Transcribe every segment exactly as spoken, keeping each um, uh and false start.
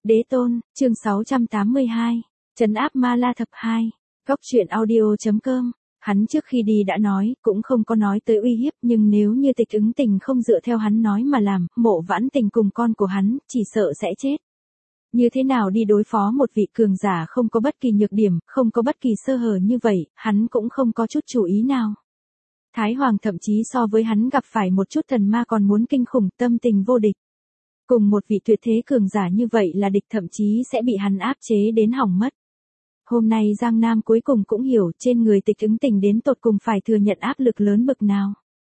Đế tôn, chương sáu trăm tám mươi hai, trấn áp Ma La Thập hai, góc truyện audio.com. Hắn trước khi đi đã nói, cũng không có nói tới uy hiếp, nhưng nếu như Tịch Ứng Tình không dựa theo hắn nói mà làm, Mộ Vãn Tình cùng con của hắn, chỉ sợ sẽ chết. Như thế nào đi đối phó một vị cường giả không có bất kỳ nhược điểm, không có bất kỳ sơ hở như vậy, hắn cũng không có chút chủ ý nào. Thái Hoàng thậm chí so với hắn gặp phải một chút thần ma còn muốn kinh khủng, tâm tình vô địch. Cùng một vị tuyệt thế cường giả như vậy là địch thậm chí sẽ bị hắn áp chế đến hỏng mất. Hôm nay Giang Nam cuối cùng cũng hiểu trên người Tịch Ứng Tình đến tột cùng phải thừa nhận áp lực lớn bực nào.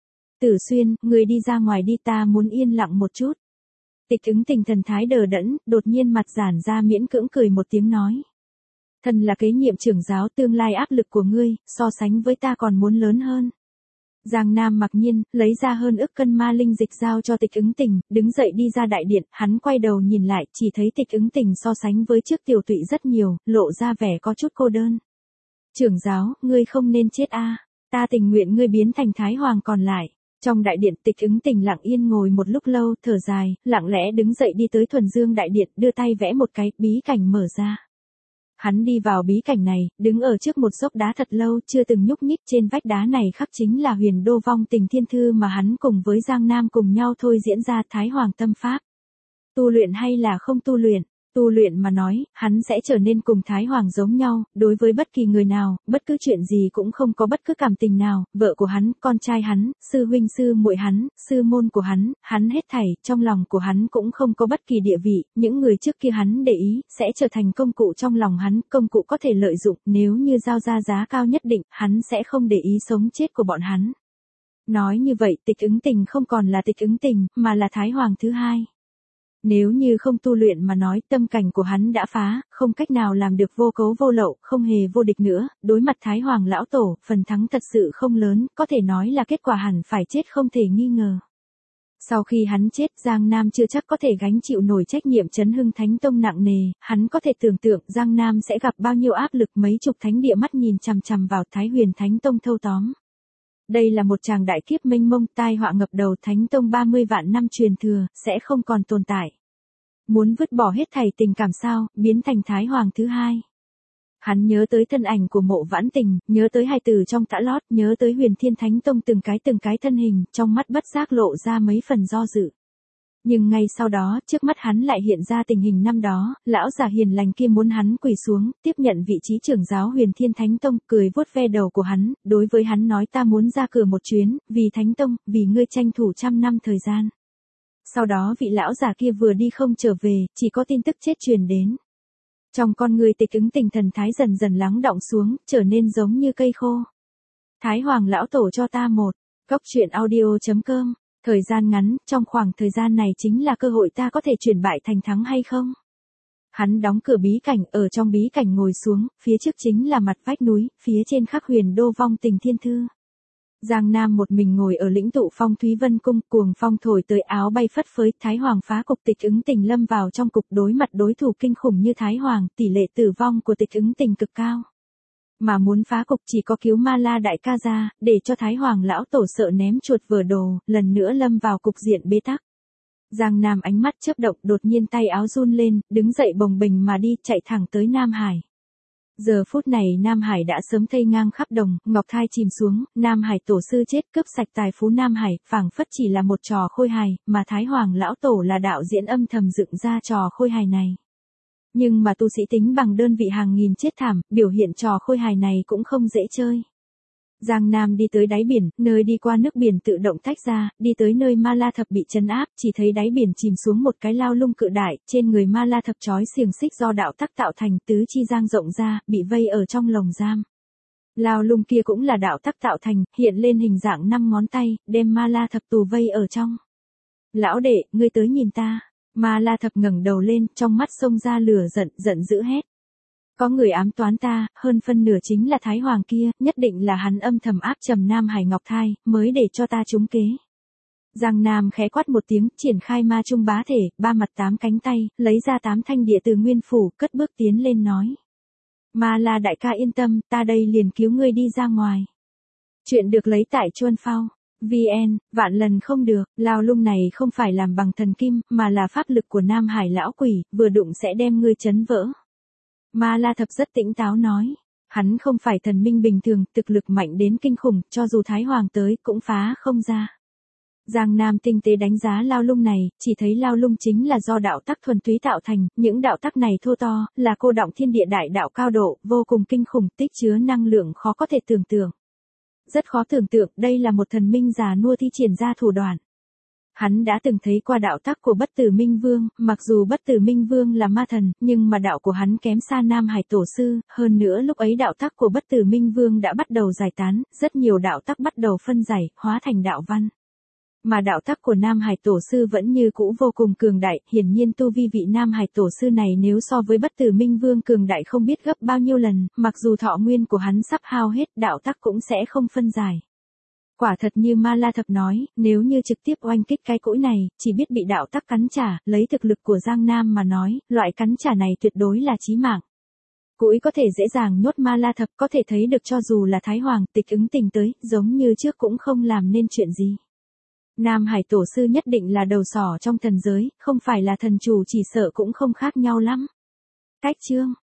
Tử Xuyên, người đi ra ngoài đi, ta muốn yên lặng một chút. Tịch Ứng Tình thần thái đờ đẫn, đột nhiên mặt giãn ra miễn cưỡng cười một tiếng nói. Thần là kế nhiệm trưởng giáo, tương lai áp lực của ngươi, so sánh với ta còn muốn lớn hơn. Giang Nam mặc nhiên, lấy ra hơn ức cân ma linh dịch giao cho Tịch Ứng Tình, đứng dậy đi ra đại điện, hắn quay đầu nhìn lại, chỉ thấy Tịch Ứng Tình so sánh với trước tiểu tụy rất nhiều, lộ ra vẻ có chút cô đơn. Trưởng giáo, ngươi không nên chết a, ta tình nguyện ngươi biến thành Thái Hoàng còn lại. Trong đại điện Tịch Ứng Tình lặng yên ngồi một lúc lâu, thở dài, lặng lẽ đứng dậy đi tới Thuần Dương đại điện, đưa tay vẽ một cái, bí cảnh mở ra. Hắn đi vào bí cảnh này, đứng ở trước một dốc đá thật lâu, chưa từng nhúc nhích, trên vách đá này khắc chính là Huyền Đô Vong Tình Thiên Thư mà hắn cùng với Giang Nam cùng nhau thôi diễn ra Thái Hoàng tâm pháp. Tu luyện hay là không tu luyện? Tu luyện mà nói, hắn sẽ trở nên cùng Thái Hoàng giống nhau, đối với bất kỳ người nào, bất cứ chuyện gì cũng không có bất cứ cảm tình nào, vợ của hắn, con trai hắn, sư huynh sư muội hắn, sư môn của hắn, hắn hết thảy, trong lòng của hắn cũng không có bất kỳ địa vị, những người trước kia hắn để ý, sẽ trở thành công cụ trong lòng hắn, công cụ có thể lợi dụng, nếu như giao ra giá cao nhất định, hắn sẽ không để ý sống chết của bọn hắn. Nói như vậy, Tịch Ứng Tình không còn là Tịch Ứng Tình, mà là Thái Hoàng thứ hai. Nếu như không tu luyện mà nói, tâm cảnh của hắn đã phá, không cách nào làm được vô cấu vô lậu, không hề vô địch nữa, đối mặt Thái Hoàng lão tổ, phần thắng thật sự không lớn, có thể nói là kết quả hẳn phải chết không thể nghi ngờ. Sau khi hắn chết, Giang Nam chưa chắc có thể gánh chịu nổi trách nhiệm trấn hưng Thánh Tông nặng nề, hắn có thể tưởng tượng Giang Nam sẽ gặp bao nhiêu áp lực, mấy chục thánh địa mắt nhìn chằm chằm vào Thái Huyền Thánh Tông thâu tóm. Đây là một tràng đại kiếp mênh mông, tai họa ngập đầu, Thánh Tông ba mươi vạn năm truyền thừa, sẽ không còn tồn tại. Muốn vứt bỏ hết thảy tình cảm sao, biến thành Thái Hoàng thứ hai. Hắn nhớ tới thân ảnh của Mộ Vãn Tình, nhớ tới hai từ trong tã lót, nhớ tới Huyền Thiên Thánh Tông từng cái từng cái thân hình, trong mắt bất giác lộ ra mấy phần do dự. Nhưng ngay sau đó, trước mắt hắn lại hiện ra tình hình năm đó, lão già hiền lành kia muốn hắn quỳ xuống, tiếp nhận vị trí trưởng giáo Huyền Thiên Thánh Tông, cười vuốt ve đầu của hắn, đối với hắn nói ta muốn ra cửa một chuyến, vì Thánh Tông, vì ngươi tranh thủ trăm năm thời gian. Sau đó vị lão già kia vừa đi không trở về, chỉ có tin tức chết truyền đến. Trong con người Tịch Ứng Tình thần thái dần dần lắng đọng xuống, trở nên giống như cây khô. Thái Hoàng lão tổ cho ta một, góc truyện audio.com. Thời gian ngắn, trong khoảng thời gian này chính là cơ hội ta có thể chuyển bại thành thắng hay không? Hắn đóng cửa bí cảnh, ở trong bí cảnh ngồi xuống, phía trước chính là mặt vách núi, phía trên khắc Huyền Đô Vong Tình Thiên Thư. Giang Nam một mình ngồi ở lĩnh tụ phong Thúy Vân Cung, cuồng phong thổi tới áo bay phất phới, Thái Hoàng phá cục, Tịch Ứng Tình lâm vào trong cục, đối mặt đối thủ kinh khủng như Thái Hoàng, tỷ lệ tử vong của Tịch Ứng Tình cực cao. Mà muốn phá cục chỉ có cứu Ma La đại ca ra, để cho Thái Hoàng lão tổ sợ ném chuột vờ đồ, lần nữa lâm vào cục diện bế tắc. Giang Nam ánh mắt chớp động, đột nhiên tay áo run lên, đứng dậy bồng bềnh mà đi, chạy thẳng tới Nam Hải. Giờ phút này Nam Hải đã sớm thây ngang khắp đồng, ngọc thai chìm xuống, Nam Hải tổ sư chết, cướp sạch tài phú Nam Hải, phảng phất chỉ là một trò khôi hài, mà Thái Hoàng lão tổ là đạo diễn âm thầm dựng ra trò khôi hài này. Nhưng mà tu sĩ tính bằng đơn vị hàng nghìn chết thảm, biểu hiện trò khôi hài này cũng không dễ chơi. Giang Nam đi tới đáy biển, nơi đi qua nước biển tự động tách ra, đi tới nơi Ma La Thập bị trấn áp, chỉ thấy đáy biển chìm xuống một cái lao lung cự đại, trên người Ma La Thập trói xiềng xích do đạo tắc tạo thành, tứ chi giang rộng ra, bị vây ở trong lồng giam. Lao lung kia cũng là đạo tắc tạo thành, hiện lên hình dạng năm ngón tay, đem Ma La Thập tù vây ở trong. Lão đệ, ngươi tới nhìn ta. Ma La Thập ngẩng đầu lên, trong mắt xông ra lửa giận, giận dữ hét. Có người ám toán ta, hơn phân nửa chính là Thái Hoàng kia, nhất định là hắn âm thầm áp trầm Nam Hải Ngọc Thai, mới để cho ta trúng kế. Giang Nam khẽ quát một tiếng, triển khai ma trung bá thể, ba mặt tám cánh tay, lấy ra tám thanh địa từ nguyên phủ, cất bước tiến lên nói. Ma La đại ca yên tâm, ta đây liền cứu ngươi đi ra ngoài. Chuyện được lấy tại Chuân Phao. vn, vạn lần không được, lao lung này không phải làm bằng thần kim, mà là pháp lực của Nam Hải lão quỷ, vừa đụng sẽ đem ngươi chấn vỡ. Ma La Thập rất tỉnh táo nói. Hắn không phải thần minh bình thường, thực lực mạnh đến kinh khủng, cho dù Thái Hoàng tới cũng phá không ra. Giang Nam tinh tế đánh giá lao lung này, chỉ thấy lao lung chính là do đạo tắc thuần túy tạo thành, những đạo tắc này thô to, là cô động thiên địa đại đạo cao độ, vô cùng kinh khủng, tích chứa năng lượng khó có thể tưởng tượng. Rất khó tưởng tượng, đây là một thần minh già nua thi triển ra thủ đoạn. Hắn đã từng thấy qua đạo tắc của Bất Tử Minh Vương, mặc dù Bất Tử Minh Vương là ma thần, nhưng mà đạo của hắn kém xa Nam Hải Tổ Sư, hơn nữa lúc ấy đạo tắc của Bất Tử Minh Vương đã bắt đầu giải tán, rất nhiều đạo tắc bắt đầu phân giải, hóa thành đạo văn. Mà đạo tắc của Nam Hải Tổ Sư vẫn như cũ vô cùng cường đại, hiển nhiên tu vi vị Nam Hải Tổ Sư này nếu so với Bất Tử Minh Vương cường đại không biết gấp bao nhiêu lần, mặc dù thọ nguyên của hắn sắp hao hết, đạo tắc cũng sẽ không phân giải. Quả thật như Ma La Thập nói, nếu như trực tiếp oanh kích cái cũi này, chỉ biết bị đạo tắc cắn trả, lấy thực lực của Giang Nam mà nói, loại cắn trả này tuyệt đối là chí mạng. Cũi có thể dễ dàng nhốt Ma La Thập, có thể thấy được cho dù là Thái Hoàng Tịch ứng tình tới, giống như trước cũng không làm nên chuyện gì. Nam Hải Tổ Sư nhất định là đầu sỏ trong thần giới, không phải là thần chủ chỉ sợ cũng không khác nhau lắm. Cách chương